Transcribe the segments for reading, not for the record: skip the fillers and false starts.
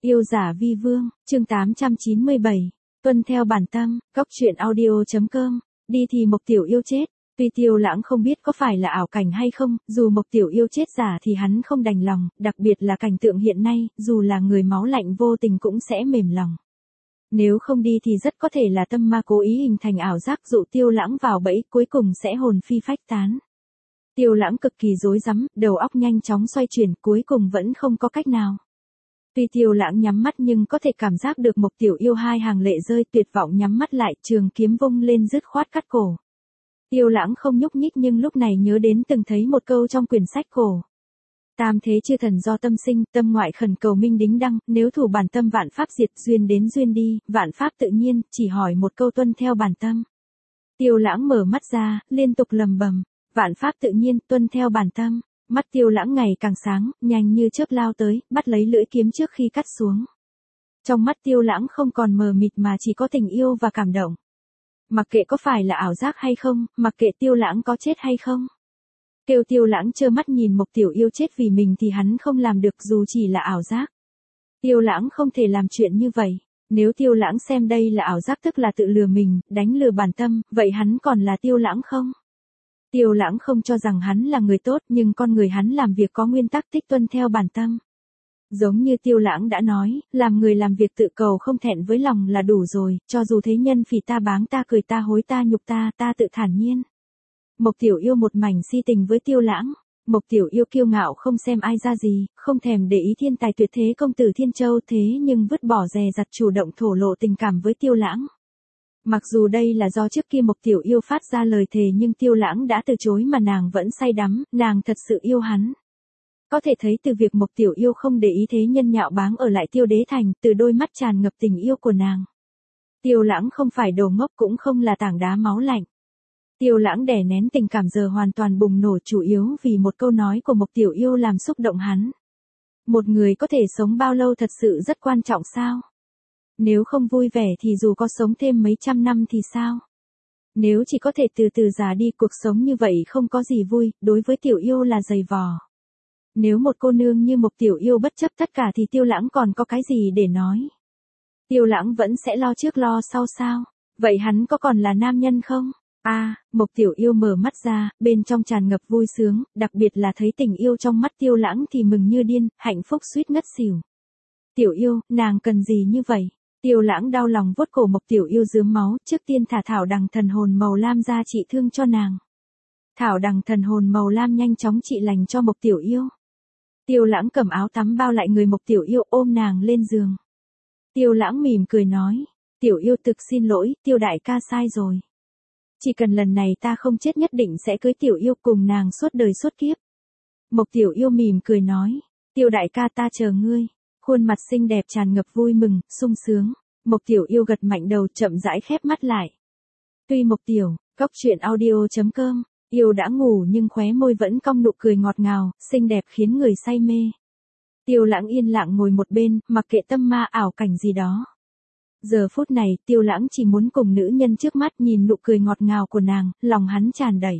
Yêu giả vi vương, chương 897. Tuân theo bản tâm, góc truyện audio.com. Đi thì Mộc Tiểu Yêu chết. Tuy Tiêu Lãng không biết có phải là ảo cảnh hay không, dù Mộc Tiểu Yêu chết giả thì hắn không đành lòng, đặc biệt là cảnh tượng hiện nay, dù là người máu lạnh vô tình cũng sẽ mềm lòng. Nếu không đi thì rất có thể là tâm ma cố ý hình thành ảo giác dụ Tiêu Lãng vào bẫy, cuối cùng sẽ hồn phi phách tán. Tiêu Lãng cực kỳ rối rắm, đầu óc nhanh chóng xoay chuyển, cuối cùng vẫn không có cách nào. Tuy Tiêu Lãng nhắm mắt nhưng có thể cảm giác được Mộc Tiểu Yêu hai hàng lệ rơi, tuyệt vọng nhắm mắt lại, trường kiếm vung lên dứt khoát cắt cổ. Tiêu Lãng không nhúc nhích nhưng lúc này nhớ đến từng thấy một câu trong quyển sách cổ. Tam thế chư thần do tâm sinh, tâm ngoại khẩn cầu minh đính đăng, nếu thủ bản tâm vạn pháp diệt, duyên đến duyên đi, vạn pháp tự nhiên, chỉ hỏi một câu tuân theo bản tâm. Tiêu Lãng mở mắt ra, liên tục lầm bầm, vạn pháp tự nhiên, tuân theo bản tâm. Mắt Tiêu Lãng ngày càng sáng, nhanh như chớp lao tới, bắt lấy lưỡi kiếm trước khi cắt xuống. Trong mắt Tiêu Lãng không còn mờ mịt mà chỉ có tình yêu và cảm động. Mặc kệ có phải là ảo giác hay không, mặc kệ Tiêu Lãng có chết hay không. Kêu Tiêu Lãng trơ mắt nhìn Mộc Tiểu Yêu chết vì mình thì hắn không làm được dù chỉ là ảo giác. Tiêu Lãng không thể làm chuyện như vậy. Nếu Tiêu Lãng xem đây là ảo giác tức là tự lừa mình, đánh lừa bản tâm, vậy hắn còn là Tiêu Lãng không? Tiêu Lãng không cho rằng hắn là người tốt nhưng con người hắn làm việc có nguyên tắc thích tuân theo bản tâm. Giống như Tiêu Lãng đã nói, làm người làm việc tự cầu không thẹn với lòng là đủ rồi, cho dù thế nhân phỉ ta báng ta cười ta hối ta nhục ta, ta tự thản nhiên. Mộc Tiểu Yêu một mảnh si tình với Tiêu Lãng. Mộc Tiểu Yêu kiêu ngạo không xem ai ra gì, không thèm để ý thiên tài tuyệt thế công tử Thiên Châu thế nhưng vứt bỏ dè dặt chủ động thổ lộ tình cảm với Tiêu Lãng. Mặc dù đây là do trước kia Mộc Tiểu Yêu phát ra lời thề nhưng Tiêu Lãng đã từ chối mà nàng vẫn say đắm, nàng thật sự yêu hắn. Có thể thấy từ việc Mộc Tiểu Yêu không để ý thế nhân nhạo báng ở lại Tiêu Đế Thành, từ đôi mắt tràn ngập tình yêu của nàng. Tiêu Lãng không phải đồ ngốc cũng không là tảng đá máu lạnh. Tiêu Lãng đè nén tình cảm giờ hoàn toàn bùng nổ chủ yếu vì một câu nói của Mộc Tiểu Yêu làm xúc động hắn. Một người có thể sống bao lâu thật sự rất quan trọng sao? Nếu không vui vẻ thì dù có sống thêm mấy trăm năm thì sao? Nếu chỉ có thể từ từ già đi cuộc sống như vậy không có gì vui, đối với Tiểu Yêu là dày vò. Nếu một cô nương như Mộc Tiểu Yêu bất chấp tất cả thì Tiêu Lãng còn có cái gì để nói? Tiêu Lãng vẫn sẽ lo trước lo sau sao? Vậy hắn có còn là nam nhân không? Mộc Tiểu Yêu mở mắt ra, bên trong tràn ngập vui sướng, đặc biệt là thấy tình yêu trong mắt Tiêu Lãng thì mừng như điên, hạnh phúc suýt ngất xỉu. Tiểu Yêu, nàng cần gì như vậy? Tiêu Lãng đau lòng vuốt cổ Mộc Tiểu Yêu rướm máu, trước tiên thả thảo đằng thần hồn màu lam ra trị thương cho nàng. Thảo đằng thần hồn màu lam nhanh chóng trị lành cho Mộc Tiểu Yêu. Tiêu Lãng cầm áo tắm bao lại người Mộc Tiểu Yêu ôm nàng lên giường. Tiêu Lãng mỉm cười nói, Tiểu Yêu thực xin lỗi, Tiêu đại ca sai rồi. Chỉ cần lần này ta không chết nhất định sẽ cưới Tiểu Yêu cùng nàng suốt đời suốt kiếp. Mộc Tiểu Yêu mỉm cười nói, Tiêu đại ca ta chờ ngươi. Khuôn mặt xinh đẹp tràn ngập vui mừng, sung sướng. Mộc Tiểu Yêu gật mạnh đầu chậm rãi khép mắt lại. Tuy Mộc Tiểu, góc truyện audio.com, yêu đã ngủ nhưng khóe môi vẫn cong nụ cười ngọt ngào, xinh đẹp khiến người say mê. Tiêu Lãng yên lặng ngồi một bên, mặc kệ tâm ma ảo cảnh gì đó. Giờ phút này, Tiêu Lãng chỉ muốn cùng nữ nhân trước mắt nhìn nụ cười ngọt ngào của nàng, lòng hắn tràn đầy.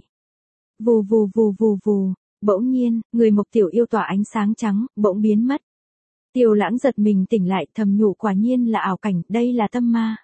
Vù vù vù vù vù, bỗng nhiên, người Mộc Tiểu Yêu tỏa ánh sáng trắng, bỗng biến mất. Tiêu Lãng giật mình tỉnh lại thầm nhủ quả nhiên là ảo cảnh, đây là tâm ma.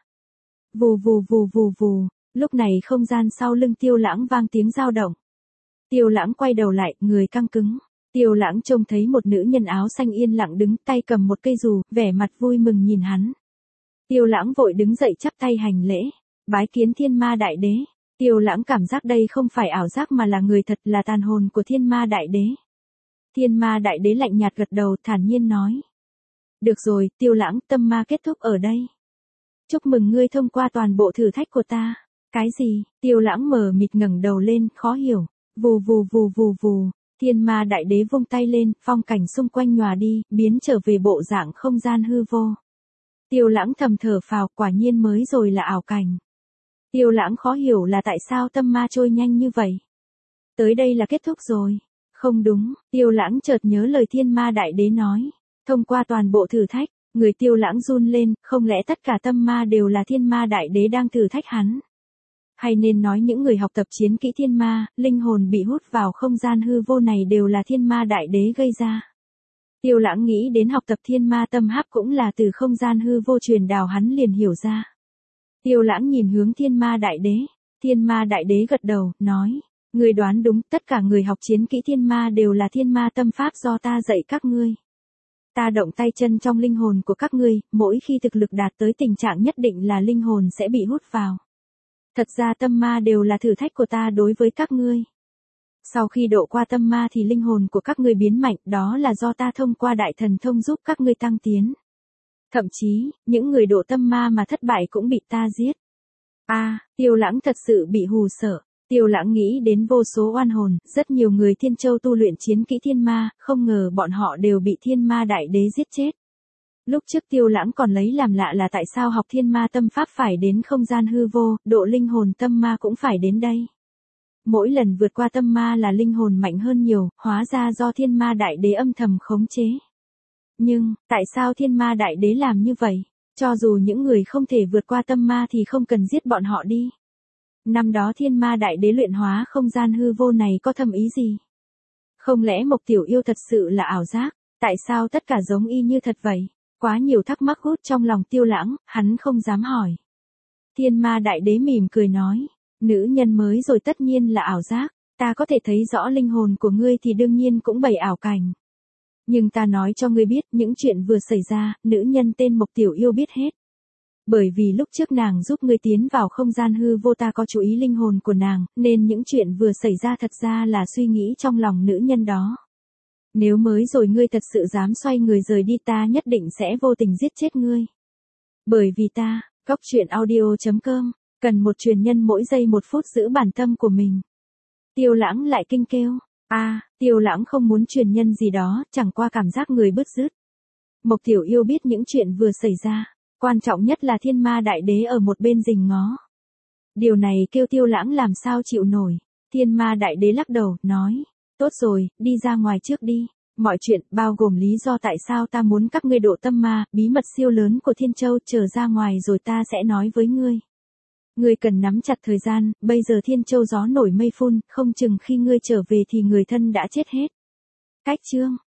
Vù vù vù vù vù, lúc này không gian sau lưng Tiêu Lãng vang tiếng dao động. Tiêu Lãng quay đầu lại, người căng cứng. Tiêu Lãng trông thấy một nữ nhân áo xanh yên lặng đứng tay cầm một cây dù, vẻ mặt vui mừng nhìn hắn. Tiêu Lãng vội đứng dậy chắp tay hành lễ, bái kiến Thiên Ma Đại Đế. Tiêu Lãng cảm giác đây không phải ảo giác mà là người thật, là tàn hồn của Thiên Ma Đại Đế. Thiên Ma Đại Đế lạnh nhạt gật đầu thản nhiên nói. Được rồi, Tiêu Lãng, tâm ma kết thúc ở đây. Chúc mừng ngươi thông qua toàn bộ thử thách của ta. Cái gì? Tiêu Lãng mờ mịt ngẩng đầu lên, khó hiểu. Vù vù vù vù vù, Thiên Ma Đại Đế vung tay lên, phong cảnh xung quanh nhòa đi, biến trở về bộ dạng không gian hư vô. Tiêu Lãng thầm thở phào, quả nhiên mới rồi là ảo cảnh. Tiêu Lãng khó hiểu là tại sao tâm ma trôi nhanh như vậy. Tới đây là kết thúc rồi. Không đúng, Tiêu Lãng chợt nhớ lời Thiên Ma Đại Đế nói. Thông qua toàn bộ thử thách, người Tiêu Lãng run lên, không lẽ tất cả tâm ma đều là Thiên Ma Đại Đế đang thử thách hắn? Hay nên nói những người học tập chiến kỹ thiên ma, linh hồn bị hút vào không gian hư vô này đều là Thiên Ma Đại Đế gây ra? Tiêu Lãng nghĩ đến học tập thiên ma tâm pháp cũng là từ không gian hư vô truyền đào, hắn liền hiểu ra. Tiêu Lãng nhìn hướng thiên ma đại đế. Thiên ma đại đế gật đầu, nói. Người đoán đúng, tất cả người học chiến kỹ thiên ma đều là thiên ma tâm pháp do ta dạy các ngươi. Ta động tay chân trong linh hồn của các ngươi, mỗi khi thực lực đạt tới tình trạng nhất định là linh hồn sẽ bị hút vào. Thật ra tâm ma đều là thử thách của ta đối với các ngươi. Sau khi độ qua tâm ma thì linh hồn của các ngươi biến mạnh, đó là do ta thông qua đại thần thông giúp các ngươi tăng tiến. Thậm chí, những người độ tâm ma mà thất bại cũng bị ta giết. Tiêu Lãng thật sự bị hù sợ. Tiêu Lãng nghĩ đến vô số oan hồn, rất nhiều người Thiên Châu tu luyện chiến kỹ thiên ma, không ngờ bọn họ đều bị thiên ma đại đế giết chết. Lúc trước Tiêu Lãng còn lấy làm lạ là tại sao học thiên ma tâm pháp phải đến không gian hư vô, độ linh hồn tâm ma cũng phải đến đây. Mỗi lần vượt qua tâm ma là linh hồn mạnh hơn nhiều, hóa ra do thiên ma đại đế âm thầm khống chế. Nhưng, tại sao thiên ma đại đế làm như vậy? Cho dù những người không thể vượt qua tâm ma thì không cần giết bọn họ đi. Năm đó thiên ma đại đế luyện hóa không gian hư vô này có thâm ý gì? Không lẽ Mộc Tiểu Yêu thật sự là ảo giác? Tại sao tất cả giống y như thật vậy? Quá nhiều thắc mắc hút trong lòng Tiêu Lãng, hắn không dám hỏi. Thiên ma đại đế mỉm cười nói. Nữ nhân mới rồi tất nhiên là ảo giác. Ta có thể thấy rõ linh hồn của ngươi thì đương nhiên cũng bày ảo cảnh. Nhưng ta nói cho ngươi biết những chuyện vừa xảy ra, nữ nhân tên Mộc Tiểu Yêu biết hết. Bởi vì lúc trước nàng giúp ngươi tiến vào không gian hư vô, ta có chú ý linh hồn của nàng, nên những chuyện vừa xảy ra thật ra là suy nghĩ trong lòng nữ nhân đó. Nếu mới rồi ngươi thật sự dám xoay người rời đi, ta nhất định sẽ vô tình giết chết ngươi. Bởi vì ta, coctruyện.audio.com, cần một truyền nhân mỗi giây 1 phút giữ bản tâm của mình. Tiêu Lãng lại kinh kêu. Tiêu Lãng không muốn truyền nhân gì đó, chẳng qua cảm giác người bứt rứt. Mộc Tiểu Yêu biết những chuyện vừa xảy ra. Quan trọng nhất là thiên ma đại đế ở một bên rình ngó. Điều này kêu Tiêu Lãng làm sao chịu nổi. Thiên ma đại đế lắc đầu, nói. Tốt rồi, đi ra ngoài trước đi. Mọi chuyện, bao gồm lý do tại sao ta muốn các ngươi độ tâm ma, bí mật siêu lớn của Thiên Châu, chờ ra ngoài rồi ta sẽ nói với ngươi. Ngươi cần nắm chặt thời gian, bây giờ Thiên Châu gió nổi mây phun, không chừng khi ngươi trở về thì người thân đã chết hết. Cách chương